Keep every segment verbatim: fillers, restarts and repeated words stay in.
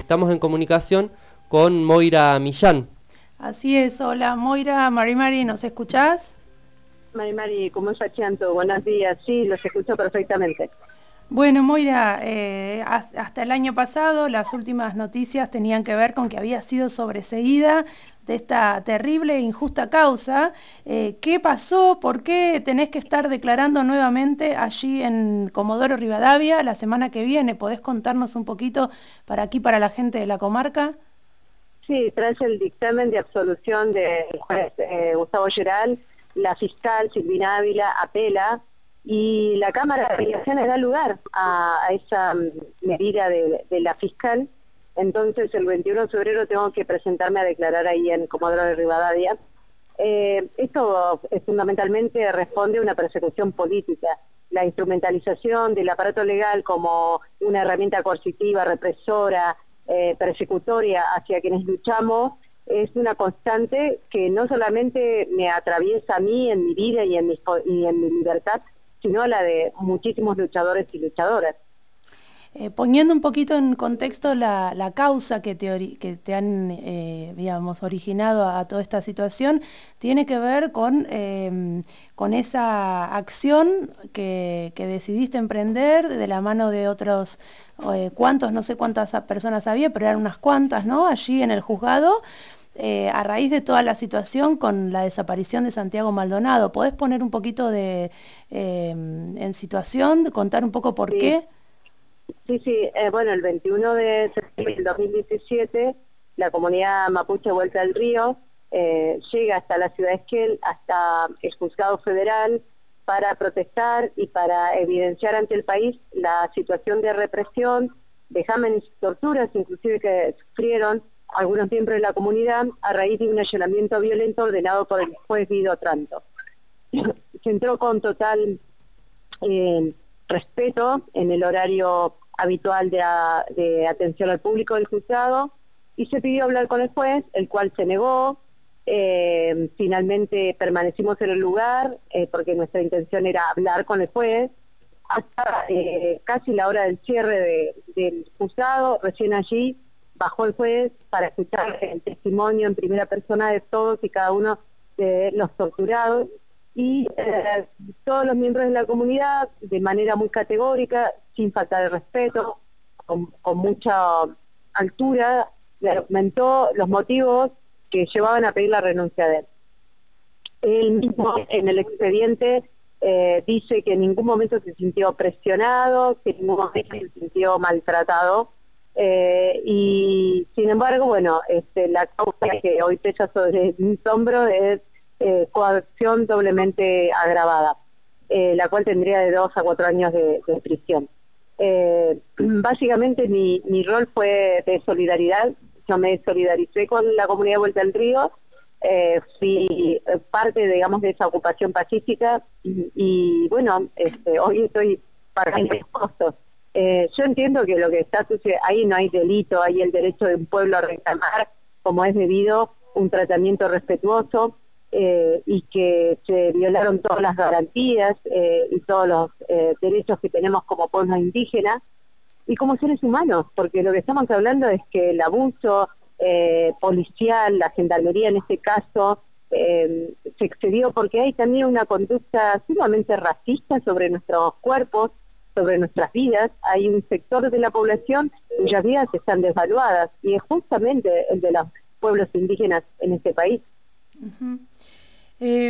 estamos en comunicación con Moira Millán. Así es, hola Moira, Mari Mari, ¿nos escuchás? Mari Mari, ¿cómo está Chanto? Buenos días, sí, los escucho perfectamente. Bueno, Moira, eh, hasta el año pasado las últimas noticias tenían que ver con que había sido sobreseída de esta terrible e injusta causa. Eh, ¿Qué pasó? ¿Por qué tenés que estar declarando nuevamente allí en Comodoro Rivadavia la semana que viene? ¿Podés contarnos un poquito para aquí, para la gente de la comarca? Sí, tras el dictamen de absolución del juez eh, Gustavo Geral, la fiscal Silvina Ávila apela y la Cámara de Apelaciones da lugar a, a esa medida de, de la fiscal. Entonces el veintiuno de febrero tengo que presentarme a declarar ahí en Comodoro de Rivadavia. Eh, esto eh, fundamentalmente responde a una persecución política. La instrumentalización del aparato legal como una herramienta coercitiva, represora, eh, persecutoria hacia quienes luchamos es una constante que no solamente me atraviesa a mí en mi vida y en mi, y en mi libertad, sino a la de muchísimos luchadores y luchadoras. Eh, poniendo un poquito en contexto la, la causa que te, que te han, eh, digamos, originado a, a toda esta situación, tiene que ver con, eh, con esa acción que, que decidiste emprender de la mano de otros, eh, cuantos, no sé cuántas personas había, pero eran unas cuantas, ¿no? Allí en el juzgado, eh, a raíz de toda la situación con la desaparición de Santiago Maldonado. ¿Podés poner un poquito de, eh, en situación, contar un poco por Sí. qué? Sí, sí, eh, bueno, el veintiuno de septiembre del dos mil diecisiete, la comunidad mapuche Vuelta al Río eh, llega hasta la ciudad de Esquel, hasta el juzgado federal, para protestar y para evidenciar ante el país la situación de represión, vejámenes y torturas, inclusive que sufrieron algunos miembros de la comunidad a raíz de un allanamiento violento ordenado por el juez Guido Otranto. Se entró con total eh, respeto en el horario habitual de, a, de atención al público del juzgado y se pidió hablar con el juez, el cual se negó. Eh, finalmente permanecimos en el lugar eh, porque nuestra intención era hablar con el juez hasta eh, casi la hora del cierre de, del juzgado. Recién allí bajó el juez para escuchar el testimonio en primera persona de todos y cada uno de los torturados. Y eh, todos los miembros de la comunidad, de manera muy categórica, sin falta de respeto, con, con mucha altura, le argumentó los motivos que llevaban a pedir la renuncia de él. Él mismo en el expediente eh, dice que en ningún momento se sintió presionado, que en ningún momento se sintió maltratado, eh, y sin embargo, bueno, este, la causa que hoy pesa sobre mis hombros es Eh, coacción doblemente agravada, eh, la cual tendría de dos a cuatro años de, de prisión. Eh, básicamente mi, mi rol fue de solidaridad. Yo me solidaricé con la comunidad Vuelta al Río, eh, fui parte, digamos, de esa ocupación pacífica y, y bueno, este, hoy estoy pagando los costos. Eh, yo entiendo que lo que está sucediendo, ahí no hay delito, hay el derecho de un pueblo a reclamar, como es debido, un tratamiento respetuoso. Eh, y que se violaron todas las garantías eh, y todos los eh, derechos que tenemos como pueblos indígenas y como seres humanos, porque lo que estamos hablando es que el abuso eh, policial, la gendarmería en este caso, eh, se excedió porque hay también una conducta sumamente racista sobre nuestros cuerpos, sobre nuestras vidas. Hay un sector de la población cuyas vidas están desvaluadas y es justamente el de los pueblos indígenas en este país. Uh-huh. Eh,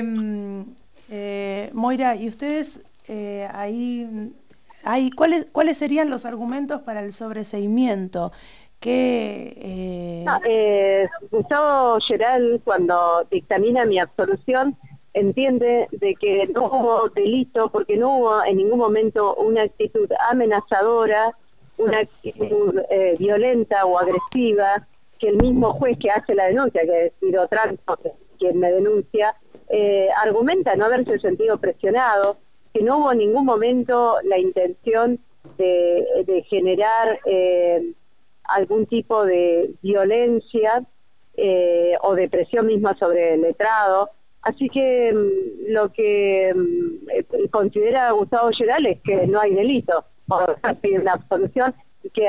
eh, Moira, ¿y ustedes eh, ahí, ahí cuáles, cuáles serían los argumentos para el sobreseimiento? Que, eh... no, eh, Gustavo Geral, cuando dictamina mi absolución, entiende de que no hubo delito porque no hubo en ningún momento una actitud amenazadora, una actitud eh, violenta o agresiva, que el mismo juez que hace la denuncia, que es Guido Otranto, quien me denuncia, Eh, argumenta no haberse sentido presionado, que no hubo en ningún momento la intención de, de generar eh, algún tipo de violencia eh, o de presión misma sobre el letrado. Así que mm, lo que mm, considera Gustavo Geral es que no hay delito, por pedir una absolución, y que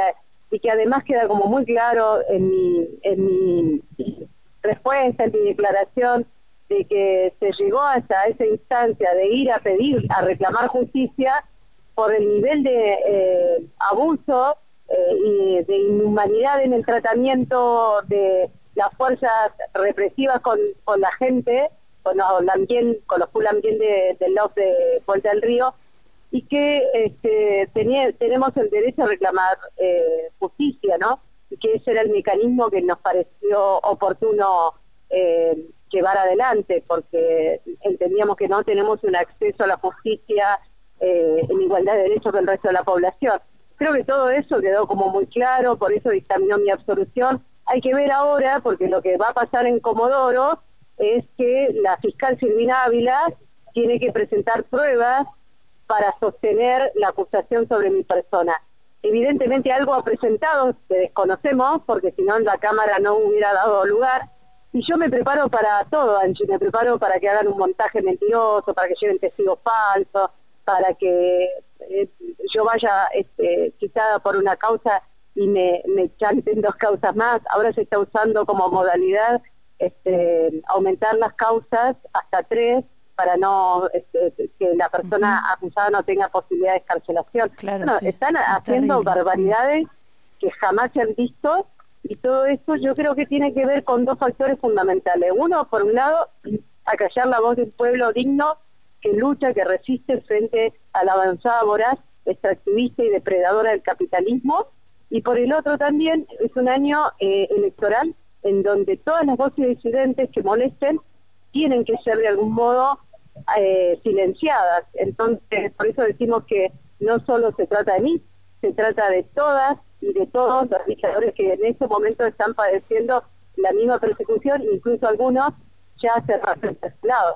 y que además queda como muy claro en mi, en mi respuesta, en mi declaración, de que se llegó hasta esa instancia de ir a pedir, a reclamar justicia por el nivel de eh, abuso eh, y de inhumanidad en el tratamiento de las fuerzas represivas con, con la gente, con los Lambien, con los Lambien de, del L O P de Puerta del Río, y que este, tenía, tenemos el derecho a reclamar eh, justicia, ¿no? Y que ese era el mecanismo que nos pareció oportuno eh, llevar adelante, porque entendíamos que no tenemos un acceso a la justicia eh, en igualdad de derechos que el resto de la población. Creo que todo eso quedó como muy claro, por eso dictaminó mi absolución. Hay que ver ahora, porque lo que va a pasar en Comodoro es que la fiscal Silvina Ávila tiene que presentar pruebas para sostener la acusación sobre mi persona. Evidentemente algo ha presentado que desconocemos, porque si no en la Cámara no hubiera dado lugar. Y yo me preparo para todo, Angie, me preparo para que hagan un montaje mentiroso, para que lleven testigos falsos, para que eh, yo vaya este, citada por una causa y me, me chanten dos causas más. Ahora se está usando como modalidad este, aumentar las causas hasta tres, para no este, que la persona uh-huh. acusada no tenga posibilidad de escarcelación. Claro, bueno, sí, están haciendo terrible. barbaridades que jamás se han visto, y todo esto yo creo que tiene que ver con dos factores fundamentales. Uno, por un lado, acallar la voz del pueblo digno que lucha, que resiste frente a la avanzada voraz, extractivista y depredadora del capitalismo, y por el otro también es un año eh, electoral en donde todas las voces disidentes que molesten tienen que ser de algún modo eh, silenciadas. Entonces, por eso decimos que no solo se trata de mí, se trata de todas y de todos los legisladores que en este momento están padeciendo la misma persecución, incluso algunos ya se lado.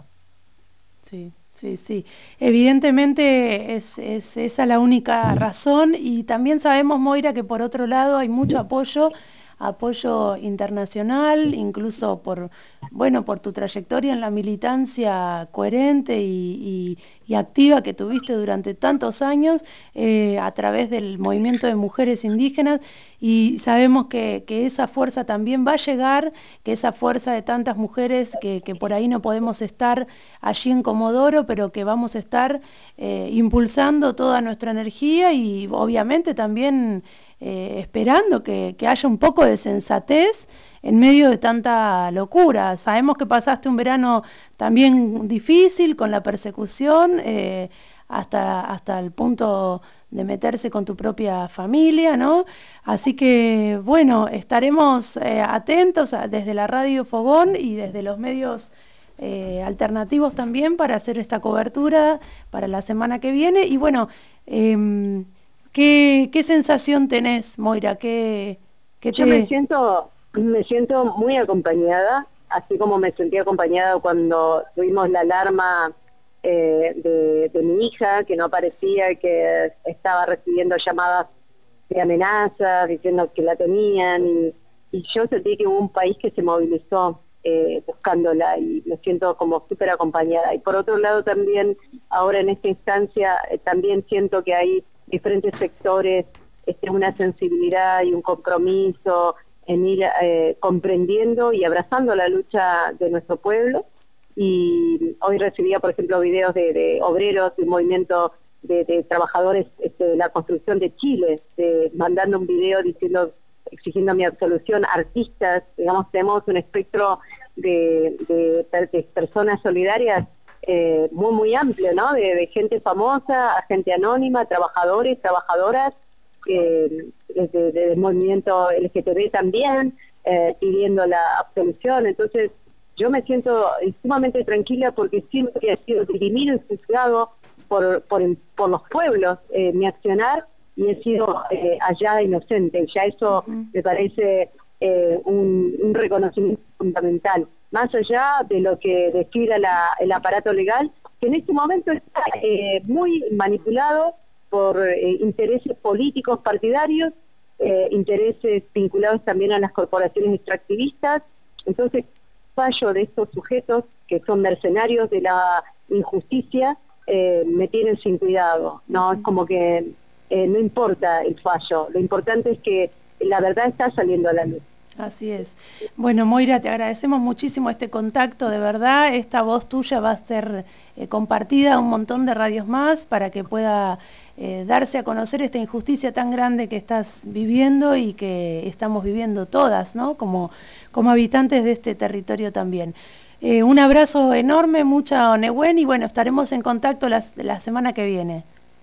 Sí, sí, sí. Evidentemente es, es esa la única razón, y también sabemos, Moira, que por otro lado hay mucho apoyo, apoyo internacional, incluso por, bueno, por tu trayectoria en la militancia coherente y, y, y activa que tuviste durante tantos años eh, a través del movimiento de mujeres indígenas, y sabemos que, que esa fuerza también va a llegar, que esa fuerza de tantas mujeres que, que por ahí no podemos estar allí en Comodoro, pero que vamos a estar eh, impulsando toda nuestra energía y obviamente también Eh, esperando que, que haya un poco de sensatez en medio de tanta locura. Sabemos que pasaste un verano también difícil con la persecución, eh, hasta, hasta el punto de meterse con tu propia familia, ¿no? Así que, bueno, estaremos eh, atentos a, desde la Radio Fogón y desde los medios eh, alternativos también para hacer esta cobertura para la semana que viene. Y bueno, eh, ¿Qué, ¿Qué sensación tenés, Moira? ¿Qué, qué te... Yo me siento, me siento muy acompañada, así como me sentí acompañada cuando tuvimos la alarma eh, de, de mi hija, que no aparecía, que estaba recibiendo llamadas de amenazas, diciendo que la tenían, y, y yo sentí que hubo un país que se movilizó eh, buscándola, y me siento como súper acompañada. Y por otro lado también, ahora en esta instancia, eh, también siento que hay diferentes sectores, este, una sensibilidad y un compromiso en ir eh, comprendiendo y abrazando la lucha de nuestro pueblo. Y hoy recibía, por ejemplo, videos de, de obreros, de un movimiento de, de trabajadores este, de la construcción de Chile, de, mandando un video diciendo, exigiendo mi absolución, artistas, digamos, tenemos un espectro de, de, de personas solidarias Eh, muy muy amplio, ¿no? De, de gente famosa a gente anónima, trabajadores, trabajadoras eh, de, de, del movimiento L G T B también, eh, pidiendo la absolución. Entonces yo me siento sumamente tranquila porque siempre he sido dirimido y juzgado por, por, por los pueblos eh, mi accionar, y he sido eh, allá inocente. Ya eso uh-huh. me parece eh, un, un reconocimiento fundamental, más allá de lo que describe la, el aparato legal, que en este momento está eh, muy manipulado por eh, intereses políticos partidarios, eh, intereses vinculados también a las corporaciones extractivistas. Entonces, fallo de estos sujetos que son mercenarios de la injusticia, eh, me tienen sin cuidado, ¿no? Es como que eh, no importa el fallo, lo importante es que la verdad está saliendo a la luz. Así es. Bueno, Moira, te agradecemos muchísimo este contacto, de verdad. Esta voz tuya va a ser eh, compartida a un montón de radios más para que pueda eh, darse a conocer esta injusticia tan grande que estás viviendo y que estamos viviendo todas, ¿no? Como, como habitantes de este territorio también. Eh, un abrazo enorme, mucha Onehuen, y bueno, estaremos en contacto la, la semana que viene.